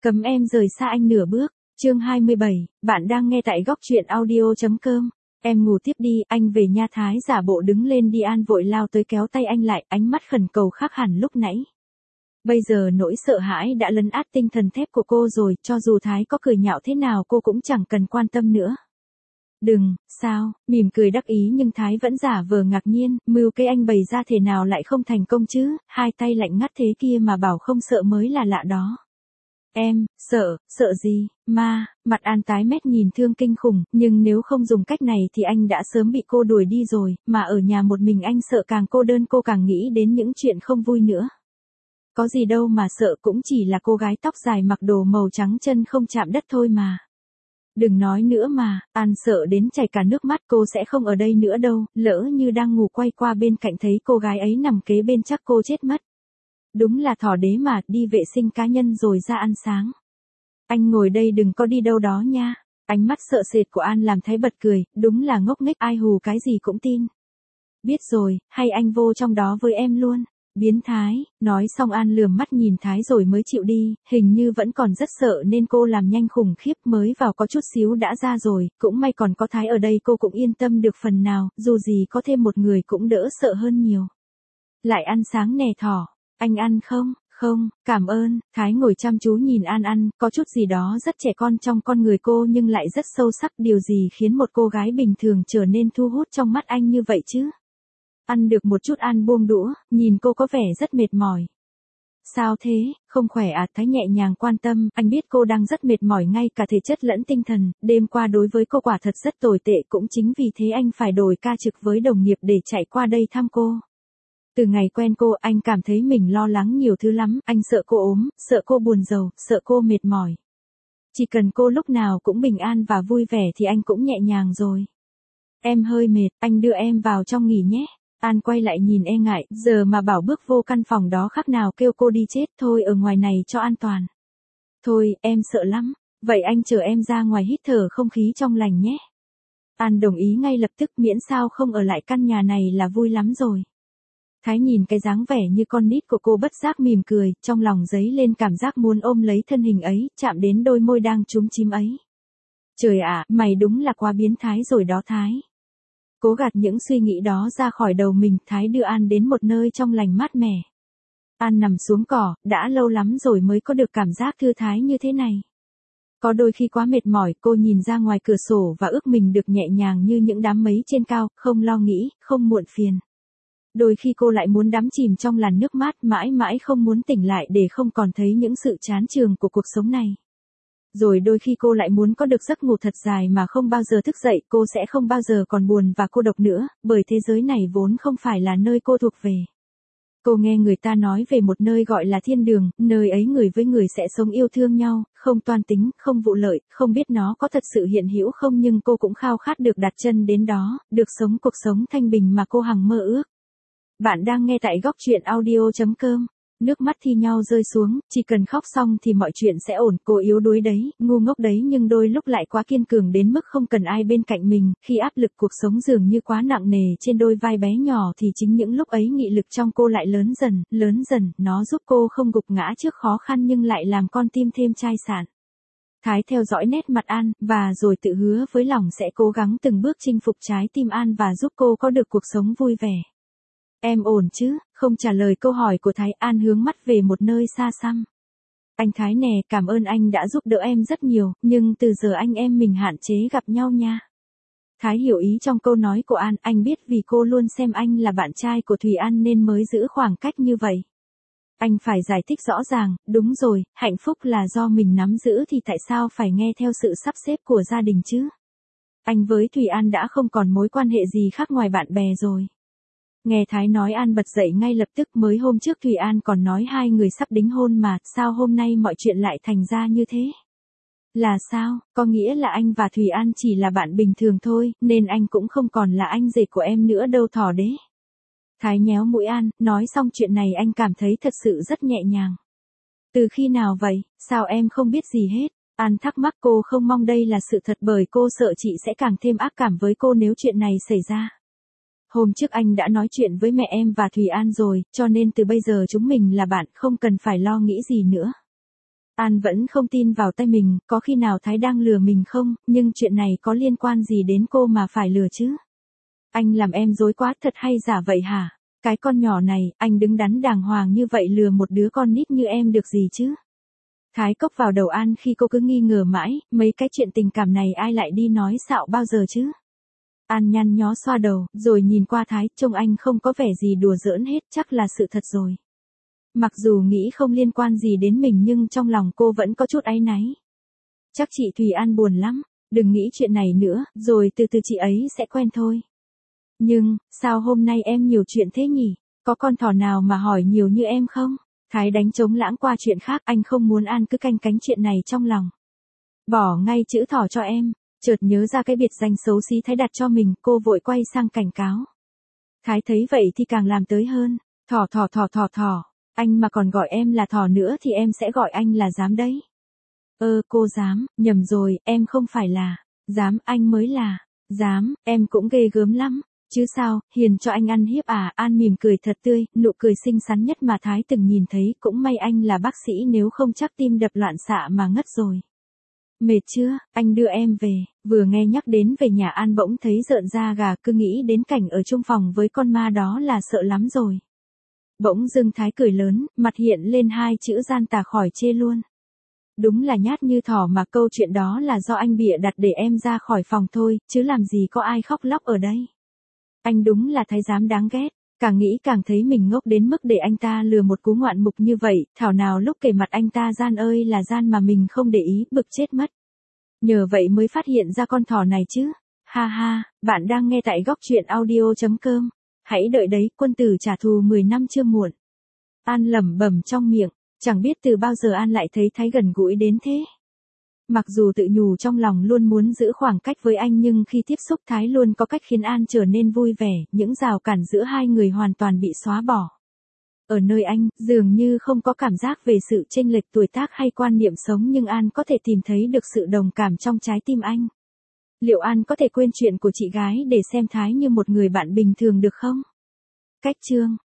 Cấm em rời xa anh nửa bước. Chương 27, bạn đang nghe tại góc truyện audio.com. Em ngủ tiếp đi, anh về nha. Thái giả bộ đứng lên đi. An vội lao tới kéo tay anh lại, ánh mắt khẩn cầu khác hẳn lúc nãy. Bây giờ nỗi sợ hãi đã lấn át tinh thần thép của cô rồi, cho dù Thái có cười nhạo thế nào cô cũng chẳng cần quan tâm nữa. Đừng, sao, mỉm cười đắc ý nhưng Thái vẫn giả vờ ngạc nhiên, mưu kế anh bày ra thể nào lại không thành công chứ, hai tay lạnh ngắt thế kia mà bảo không sợ mới là lạ đó. Em, sợ gì, ma, mặt An tái mét nhìn thương kinh khủng, nhưng nếu không dùng cách này thì anh đã sớm bị cô đuổi đi rồi, mà ở nhà một mình anh sợ càng cô đơn, cô càng nghĩ đến những chuyện không vui nữa. Có gì đâu mà sợ, cũng chỉ là cô gái tóc dài mặc đồ màu trắng chân không chạm đất thôi mà. Đừng nói nữa mà, An sợ đến chảy cả nước mắt. Cô sẽ không ở đây nữa đâu, lỡ như đang ngủ quay qua bên cạnh thấy cô gái ấy nằm kế bên chắc cô chết mất. Đúng là thỏ đế mà, đi vệ sinh cá nhân rồi ra ăn sáng. Anh ngồi đây đừng có đi đâu đó nha. Ánh mắt sợ sệt của An làm Thái bật cười, đúng là ngốc nghếch, ai hù cái gì cũng tin. Biết rồi, hay anh vô trong đó với em luôn. Biến thái, nói xong An lườm mắt nhìn Thái rồi mới chịu đi, hình như vẫn còn rất sợ nên cô làm nhanh khủng khiếp, mới vào có chút xíu đã ra rồi, cũng may còn có Thái ở đây cô cũng yên tâm được phần nào, dù gì có thêm một người cũng đỡ sợ hơn nhiều. Lại ăn sáng nè thỏ, anh ăn không? Không, cảm ơn. Thái ngồi chăm chú nhìn An ăn, có chút gì đó rất trẻ con trong con người cô nhưng lại rất sâu sắc. Điều gì khiến một cô gái bình thường trở nên thu hút trong mắt anh như vậy chứ? Ăn được một chút An buông đũa, nhìn cô có vẻ rất mệt mỏi. Sao thế, không khỏe à? Thái nhẹ nhàng quan tâm, anh biết cô đang rất mệt mỏi ngay cả thể chất lẫn tinh thần, đêm qua đối với cô quả thật rất tồi tệ, cũng chính vì thế anh phải đổi ca trực với đồng nghiệp để chạy qua đây thăm cô. Từ ngày quen cô anh cảm thấy mình lo lắng nhiều thứ lắm, anh sợ cô ốm, sợ cô buồn rầu, sợ cô mệt mỏi. Chỉ cần cô lúc nào cũng bình an và vui vẻ thì anh cũng nhẹ nhàng rồi. Em hơi mệt, anh đưa em vào trong nghỉ nhé. An quay lại nhìn e ngại, giờ mà bảo bước vô căn phòng đó khác nào kêu cô đi chết, thôi ở ngoài này cho an toàn. Thôi, em sợ lắm, vậy anh chở em ra ngoài hít thở không khí trong lành nhé. An đồng ý ngay lập tức, miễn sao không ở lại căn nhà này là vui lắm rồi. Thái nhìn cái dáng vẻ như con nít của cô bất giác mỉm cười, trong lòng dấy lên cảm giác muốn ôm lấy thân hình ấy, chạm đến đôi môi đang chúm chím ấy. Trời ạ, mày đúng là quá biến thái rồi đó Thái. Cố gạt những suy nghĩ đó ra khỏi đầu mình, Thái đưa An đến một nơi trong lành mát mẻ. An nằm xuống cỏ, đã lâu lắm rồi mới có được cảm giác thư thái như thế này. Có đôi khi quá mệt mỏi, cô nhìn ra ngoài cửa sổ và ước mình được nhẹ nhàng như những đám mây trên cao, không lo nghĩ, không muộn phiền. Đôi khi cô lại muốn đắm chìm trong làn nước mát, mãi mãi không muốn tỉnh lại để không còn thấy những sự chán chường của cuộc sống này. Rồi đôi khi cô lại muốn có được giấc ngủ thật dài mà không bao giờ thức dậy, cô sẽ không bao giờ còn buồn và cô độc nữa, bởi thế giới này vốn không phải là nơi cô thuộc về. Cô nghe người ta nói về một nơi gọi là thiên đường, nơi ấy người với người sẽ sống yêu thương nhau, không toan tính, không vụ lợi, không biết nó có thật sự hiện hữu không nhưng cô cũng khao khát được đặt chân đến đó, được sống cuộc sống thanh bình mà cô hằng mơ ước. Bạn đang nghe tại góc truyện audio.com. Nước mắt thi nhau rơi xuống, chỉ cần khóc xong thì mọi chuyện sẽ ổn. Cô yếu đuối đấy, ngu ngốc đấy nhưng đôi lúc lại quá kiên cường đến mức không cần ai bên cạnh mình. Khi áp lực cuộc sống dường như quá nặng nề trên đôi vai bé nhỏ thì chính những lúc ấy nghị lực trong cô lại lớn dần, nó giúp cô không gục ngã trước khó khăn nhưng lại làm con tim thêm chai sạn. Thái theo dõi nét mặt An, và rồi tự hứa với lòng sẽ cố gắng từng bước chinh phục trái tim An và giúp cô có được cuộc sống vui vẻ. Em ổn chứ? Không trả lời câu hỏi của Thái, An hướng mắt về một nơi xa xăm. Anh Thái nè, cảm ơn anh đã giúp đỡ em rất nhiều, nhưng từ giờ anh em mình hạn chế gặp nhau nha. Thái hiểu ý trong câu nói của An, anh biết vì cô luôn xem anh là bạn trai của Thùy An nên mới giữ khoảng cách như vậy. Anh phải giải thích rõ ràng, đúng rồi, hạnh phúc là do mình nắm giữ thì tại sao phải nghe theo sự sắp xếp của gia đình chứ? Anh với Thùy An đã không còn mối quan hệ gì khác ngoài bạn bè rồi. Nghe Thái nói An bật dậy ngay lập tức, mới hôm trước Thùy An còn nói hai người sắp đính hôn mà, sao hôm nay mọi chuyện lại thành ra như thế? Là sao, có nghĩa là anh và Thùy An chỉ là bạn bình thường thôi, nên anh cũng không còn là anh rể của em nữa đâu thỏ đế. Thái nhéo mũi An, nói xong chuyện này anh cảm thấy thật sự rất nhẹ nhàng. Từ khi nào vậy, sao em không biết gì hết? An thắc mắc, cô không mong đây là sự thật bởi cô sợ chị sẽ càng thêm ác cảm với cô nếu chuyện này xảy ra. Hôm trước anh đã nói chuyện với mẹ em và Thùy An rồi, cho nên từ bây giờ chúng mình là bạn, không cần phải lo nghĩ gì nữa. An vẫn không tin vào tay mình, có khi nào Thái đang lừa mình không, nhưng chuyện này có liên quan gì đến cô mà phải lừa chứ? Anh làm em dối quá thật hay giả vậy hả? Cái con nhỏ này, anh đứng đắn đàng hoàng như vậy lừa một đứa con nít như em được gì chứ? Thái cốc vào đầu An khi cô cứ nghi ngờ mãi, mấy cái chuyện tình cảm này ai lại đi nói xạo bao giờ chứ? An nhăn nhó xoa đầu, rồi nhìn qua Thái, trông anh không có vẻ gì đùa giỡn hết, chắc là sự thật rồi. Mặc dù nghĩ không liên quan gì đến mình nhưng trong lòng cô vẫn có chút áy náy. Chắc chị Thùy An buồn lắm, đừng nghĩ chuyện này nữa, rồi từ từ chị ấy sẽ quen thôi. Nhưng, sao hôm nay em nhiều chuyện thế nhỉ? Có con thỏ nào mà hỏi nhiều như em không? Thái đánh trống lãng qua chuyện khác, anh không muốn An cứ canh cánh chuyện này trong lòng. Bỏ ngay chữ thỏ cho em, chợt nhớ ra cái biệt danh xấu xí Thái đặt cho mình, cô vội quay sang cảnh cáo. Thái thấy vậy thì càng làm tới hơn, thỏ, anh mà còn gọi em là thỏ nữa thì em sẽ gọi anh là dám đấy. Cô dám, nhầm rồi, em không phải là, dám anh mới là, dám, em cũng ghê gớm lắm. Chứ sao, hiền cho anh ăn hiếp à? An mỉm cười thật tươi, nụ cười xinh xắn nhất mà Thái từng nhìn thấy, cũng may anh là bác sĩ nếu không chắc tim đập loạn xạ mà ngất rồi. Mệt chưa, anh đưa em về, vừa nghe nhắc đến về nhà An bỗng thấy rợn da gà, cứ nghĩ đến cảnh ở chung phòng với con ma đó là sợ lắm rồi. Bỗng dưng Thái cười lớn, mặt hiện lên hai chữ gian tà khỏi chê luôn. Đúng là nhát như thỏ mà câu chuyện đó là do anh bịa đặt để em ra khỏi phòng thôi, chứ làm gì có ai khóc lóc ở đây. Anh đúng là thái giám đáng ghét, càng nghĩ càng thấy mình ngốc đến mức để anh ta lừa một cú ngoạn mục như vậy, thảo nào lúc kể mặt anh ta gian ơi là gian mà mình không để ý, bực chết mất. Nhờ vậy mới phát hiện ra con thỏ này chứ. Ha ha, bạn đang nghe tại góc truyện audio.com. Hãy đợi đấy, quân tử trả thù 10 năm chưa muộn. An lẩm bẩm trong miệng, chẳng biết từ bao giờ An lại thấy Thái gần gũi đến thế. Mặc dù tự nhủ trong lòng luôn muốn giữ khoảng cách với anh nhưng khi tiếp xúc Thái luôn có cách khiến An trở nên vui vẻ, những rào cản giữa hai người hoàn toàn bị xóa bỏ. Ở nơi anh, dường như không có cảm giác về sự chênh lệch tuổi tác hay quan niệm sống nhưng An có thể tìm thấy được sự đồng cảm trong trái tim anh. Liệu An có thể quên chuyện của chị gái để xem Thái như một người bạn bình thường được không? Cách chương